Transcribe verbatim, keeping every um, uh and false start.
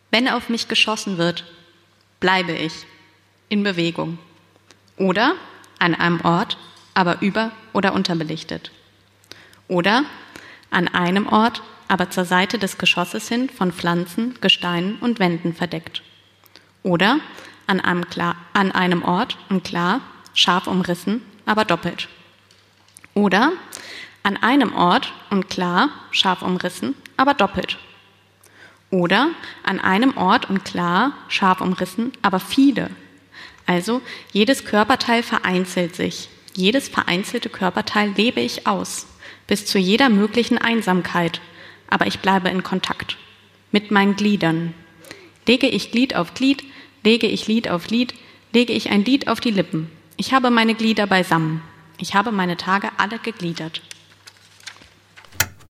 Wenn auf mich geschossen wird, bleibe ich in Bewegung. Oder an einem Ort, aber über- oder unterbelichtet. Oder an einem Ort, aber zur Seite des Geschosses hin von Pflanzen, Gesteinen und Wänden verdeckt. Oder an einem, klar, an einem Ort und klar, scharf umrissen, aber doppelt. Oder an einem Ort und klar, scharf umrissen, aber doppelt. Oder an einem Ort und klar, scharf umrissen, aber viele. Also jedes Körperteil vereinzelt sich. Jedes vereinzelte Körperteil lebe ich aus, bis zu jeder möglichen Einsamkeit. Aber ich bleibe in Kontakt mit meinen Gliedern. Lege ich Glied auf Glied, lege ich Lied auf Lied, lege ich ein Lied auf die Lippen. Ich habe meine Glieder beisammen. Ich habe meine Tage alle gegliedert.